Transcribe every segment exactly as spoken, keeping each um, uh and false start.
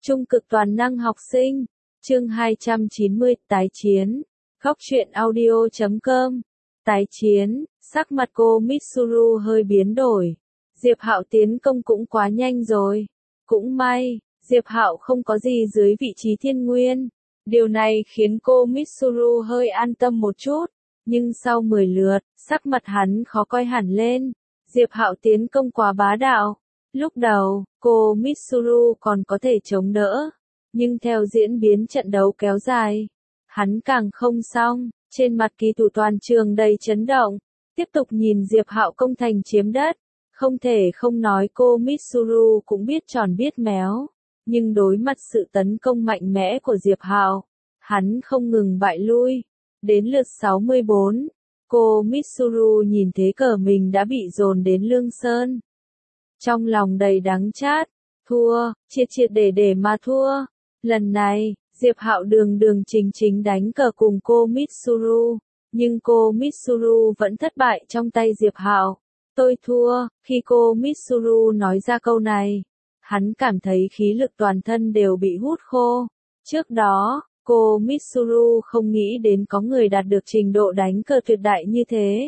Trung cực toàn năng học sinh, chương hai trăm chín mươi, tái chiến. Góc truyện audio chấm com. Tái chiến, sắc mặt cô Mitsuru hơi biến đổi. Diệp Hạo tiến công cũng quá nhanh rồi. Cũng may, Diệp Hạo không có gì dưới vị trí thiên nguyên. Điều này khiến cô Mitsuru hơi an tâm một chút. Nhưng sau mười lượt, sắc mặt hắn khó coi hẳn lên. Diệp Hạo tiến công quá bá đạo. Lúc đầu, cô Mitsuru còn có thể chống đỡ. Nhưng theo diễn biến trận đấu kéo dài, hắn càng không xong, trên mặt kỳ thủ toàn trường đầy chấn động. Tiếp tục nhìn Diệp Hạo công thành chiếm đất. Không thể không nói cô Mitsuru cũng biết tròn biết méo. Nhưng đối mặt sự tấn công mạnh mẽ của Diệp Hạo, hắn không ngừng bại lui. Đến lượt sáu mươi bốn, cô Mitsuru nhìn thấy cờ mình đã bị dồn đến Lương Sơn. Trong lòng đầy đắng chát, thua, triệt triệt để để mà thua. Lần này, Diệp Hạo đường đường chính chính đánh cờ cùng cô Mitsuru, nhưng cô Mitsuru vẫn thất bại trong tay Diệp Hạo. Tôi thua, khi cô Mitsuru nói ra câu này, hắn cảm thấy khí lực toàn thân đều bị hút khô. Trước đó, cô Mitsuru không nghĩ đến có người đạt được trình độ đánh cờ tuyệt đại như thế.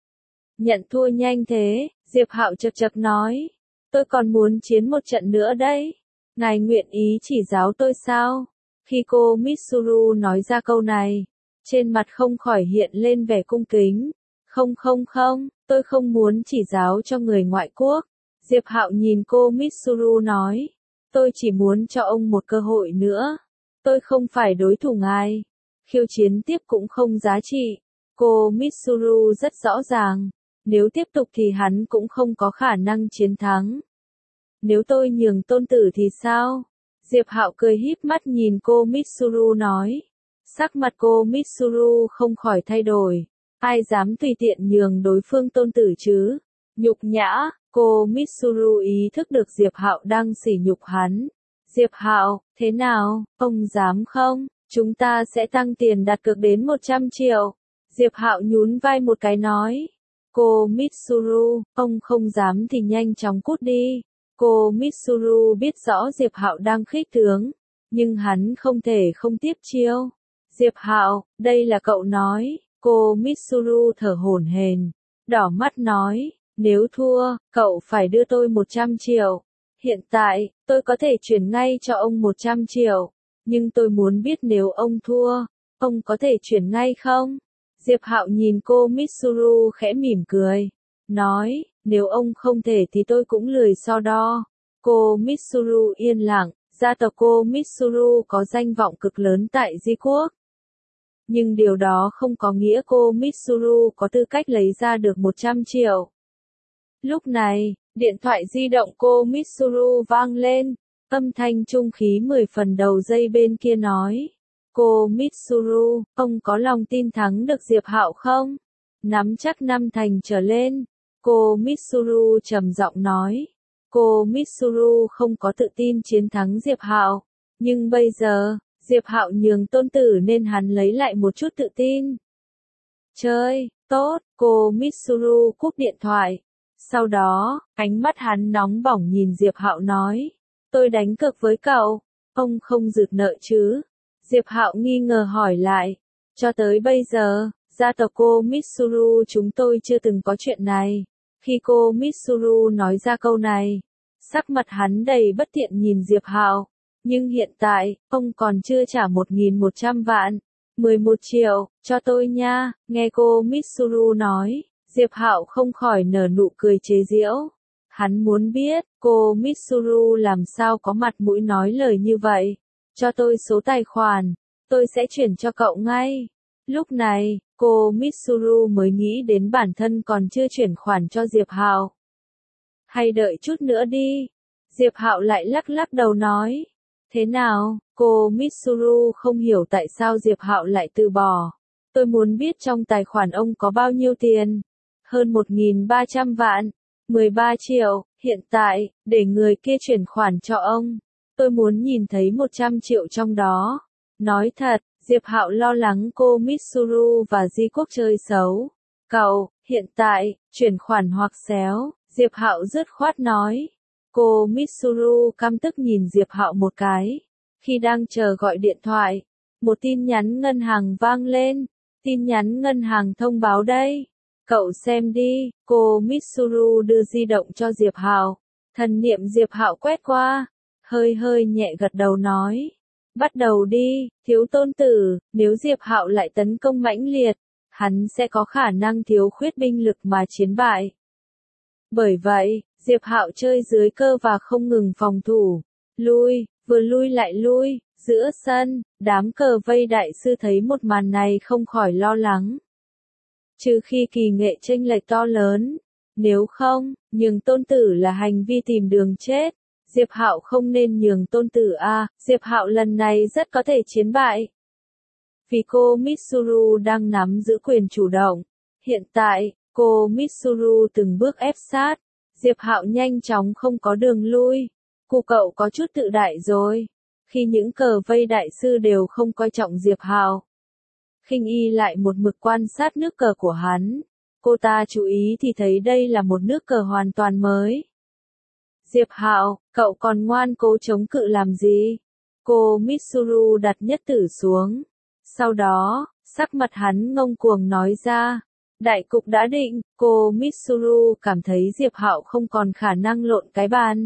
Nhận thua nhanh thế, Diệp Hạo chậc chậc nói. Tôi còn muốn chiến một trận nữa đấy. Ngài nguyện ý chỉ giáo tôi sao? Khi cô Mitsuru nói ra câu này, trên mặt không khỏi hiện lên vẻ cung kính. Không không không, tôi không muốn chỉ giáo cho người ngoại quốc. Diệp Hạo nhìn cô Mitsuru nói. Tôi chỉ muốn cho ông một cơ hội nữa. Tôi không phải đối thủ ngài. Khiêu chiến tiếp cũng không giá trị. Cô Mitsuru rất rõ ràng. Nếu tiếp tục thì hắn cũng không có khả năng chiến thắng. Nếu tôi nhường tôn tử thì sao? Diệp Hạo cười híp mắt nhìn cô Mitsuru nói. Sắc mặt cô Mitsuru không khỏi thay đổi. Ai dám tùy tiện nhường đối phương tôn tử chứ? Nhục nhã, cô Mitsuru ý thức được Diệp Hạo đang sỉ nhục hắn. Diệp Hạo, thế nào, ông dám không? Chúng ta sẽ tăng tiền đặt cược đến một trăm triệu. Diệp Hạo nhún vai một cái nói. Cô Mitsuru, ông không dám thì nhanh chóng cút đi. Cô Mitsuru biết rõ Diệp Hạo đang khích tướng, nhưng hắn không thể không tiếp chiêu. Diệp Hạo, đây là cậu nói. Cô Mitsuru thở hổn hển, đỏ mắt nói, nếu thua, cậu phải đưa tôi một trăm triệu. Hiện tại, tôi có thể chuyển ngay cho ông một trăm triệu, nhưng tôi muốn biết nếu ông thua, ông có thể chuyển ngay không? Diệp Hạo nhìn cô Mitsuru khẽ mỉm cười, nói, nếu ông không thể thì tôi cũng lười so đo. Cô Mitsuru yên lặng, gia tộc cô Mitsuru có danh vọng cực lớn tại Di Quốc. Nhưng điều đó không có nghĩa cô Mitsuru có tư cách lấy ra được một trăm triệu. Lúc này, điện thoại di động cô Mitsuru vang lên, âm thanh trung khí mười phần đầu dây bên kia nói. Cô Mitsuru, ông có lòng tin thắng được Diệp Hạo không? Nắm chắc năm thành trở lên. Cô Mitsuru trầm giọng nói. Cô Mitsuru không có tự tin chiến thắng Diệp Hạo, nhưng bây giờ, Diệp Hạo nhường tôn tử nên hắn lấy lại một chút tự tin. Chơi, tốt, cô Mitsuru cúp điện thoại. Sau đó, ánh mắt hắn nóng bỏng nhìn Diệp Hạo nói. Tôi đánh cược với cậu, ông không rượt nợ chứ? Diệp Hạo nghi ngờ hỏi lại. Cho tới bây giờ, gia tộc cô Mitsuru chúng tôi chưa từng có chuyện này. Khi cô Mitsuru nói ra câu này, sắc mặt hắn đầy bất thiện nhìn Diệp Hạo. Nhưng hiện tại, ông còn chưa trả một nghìn một trăm vạn. mười một triệu, cho tôi nha, nghe cô Mitsuru nói. Diệp Hạo không khỏi nở nụ cười chế giễu. Hắn muốn biết, cô Mitsuru làm sao có mặt mũi nói lời như vậy. Cho tôi số tài khoản, tôi sẽ chuyển cho cậu ngay. Lúc này, cô Mitsuru mới nghĩ đến bản thân còn chưa chuyển khoản cho Diệp Hạo. Hay đợi chút nữa đi. Diệp Hạo lại lắc lắc đầu nói. Thế nào, cô Mitsuru không hiểu tại sao Diệp Hạo lại từ bỏ. Tôi muốn biết trong tài khoản ông có bao nhiêu tiền. Hơn một nghìn ba trăm vạn. mười ba triệu, hiện tại, để người kia chuyển khoản cho ông. Tôi muốn nhìn thấy một trăm triệu trong đó. Nói thật, Diệp Hạo lo lắng cô Mitsuru và Di Quốc chơi xấu. Cậu, hiện tại, chuyển khoản hoặc xéo, Diệp Hạo dứt khoát nói. Cô Mitsuru căm tức nhìn Diệp Hạo một cái. Khi đang chờ gọi điện thoại, một tin nhắn ngân hàng vang lên. Tin nhắn ngân hàng thông báo đây. Cậu xem đi. Cô Mitsuru đưa di động cho Diệp Hạo. Thần niệm Diệp Hạo quét qua, hơi hơi nhẹ gật đầu nói. Bắt đầu đi, thiếu tôn tử, nếu Diệp Hạo lại tấn công mãnh liệt, hắn sẽ có khả năng thiếu khuyết binh lực mà chiến bại. Bởi vậy, Diệp Hạo chơi dưới cơ và không ngừng phòng thủ. Lui, vừa lui lại lui, giữa sân, đám cờ vây đại sư thấy một màn này không khỏi lo lắng. Trừ khi kỳ nghệ chênh lệch to lớn, nếu không, nhường tôn tử là hành vi tìm đường chết. Diệp Hạo không nên nhường tôn tử a, Diệp Hạo lần này rất có thể chiến bại. Vì cô Mitsuru đang nắm giữ quyền chủ động. Hiện tại, cô Mitsuru từng bước ép sát. Diệp Hạo nhanh chóng không có đường lui. Cụ cậu có chút tự đại rồi. Khi những cờ vây đại sư đều không coi trọng Diệp Hạo, Khinh Y lại một mực quan sát nước cờ của hắn. Cô ta chú ý thì thấy đây là một nước cờ hoàn toàn mới. Diệp Hạo, cậu còn ngoan cố chống cự làm gì? Cô Mitsuru đặt nhất tử xuống. Sau đó, sắc mặt hắn ngông cuồng nói ra. Đại cục đã định, cô Mitsuru cảm thấy Diệp Hạo không còn khả năng lộn cái bàn.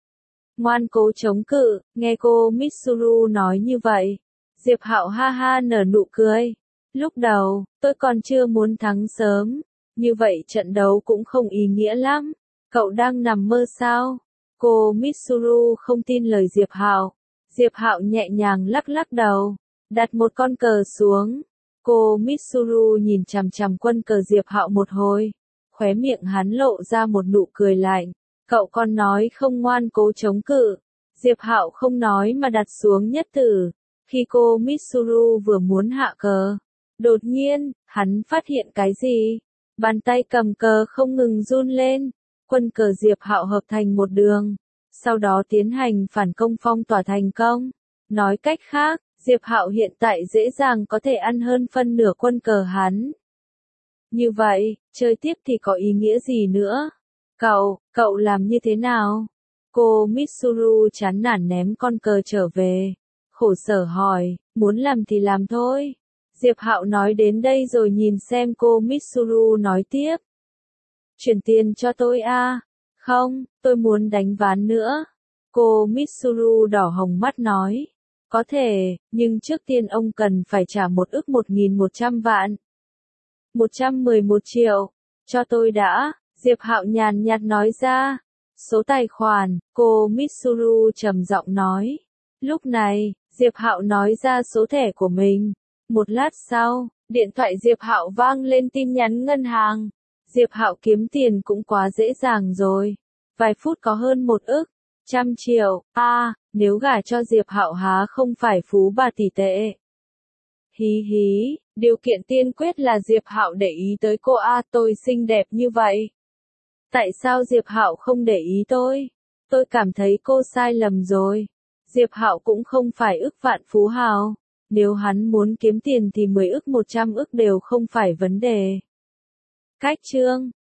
Ngoan cố chống cự, nghe cô Mitsuru nói như vậy. Diệp Hạo ha ha nở nụ cười. Lúc đầu, tôi còn chưa muốn thắng sớm. Như vậy trận đấu cũng không ý nghĩa lắm. Cậu đang nằm mơ sao? Cô Mitsuru không tin lời Diệp Hạo. Diệp Hạo nhẹ nhàng lắc lắc đầu, đặt một con cờ xuống. Cô Mitsuru nhìn chằm chằm quân cờ Diệp Hạo một hồi, khóe miệng hắn lộ ra một nụ cười lạnh. Cậu còn nói không ngoan cố chống cự. Diệp Hạo không nói mà đặt xuống nhất tử. Khi cô Mitsuru vừa muốn hạ cờ, đột nhiên, hắn phát hiện cái gì? Bàn tay cầm cờ không ngừng run lên. Quân cờ Diệp Hạo hợp thành một đường, sau đó tiến hành phản công phong tỏa thành công. Nói cách khác, Diệp Hạo hiện tại dễ dàng có thể ăn hơn phân nửa quân cờ hắn. Như vậy, chơi tiếp thì có ý nghĩa gì nữa? Cậu, cậu làm như thế nào? Cô Mitsuru chán nản ném con cờ trở về. Khổ sở hỏi, muốn làm thì làm thôi. Diệp Hạo nói đến đây rồi nhìn xem cô Mitsuru nói tiếp. Chuyển tiền cho tôi a. À? Không, tôi muốn đánh ván nữa. Cô Mitsuru đỏ hồng mắt nói. Có thể, nhưng trước tiên ông cần phải trả một ức một nghìn một trăm vạn. một trăm mười một triệu. Cho tôi đã, Diệp Hạo nhàn nhạt nói ra. Số tài khoản, cô Mitsuru trầm giọng nói. Lúc này, Diệp Hạo nói ra số thẻ của mình. Một lát sau, điện thoại Diệp Hạo vang lên tin nhắn ngân hàng. Diệp Hạo kiếm tiền cũng quá dễ dàng rồi. Vài phút có hơn một ức, trăm triệu, a, à, nếu gả cho Diệp Hạo há không phải phú bà tỷ tệ. Hí hí, điều kiện tiên quyết là Diệp Hạo để ý tới cô a, à, tôi xinh đẹp như vậy. Tại sao Diệp Hạo không để ý tôi? Tôi cảm thấy cô sai lầm rồi. Diệp Hạo cũng không phải ức vạn phú hào. Nếu hắn muốn kiếm tiền thì mười ức một trăm ức đều không phải vấn đề. Cách chương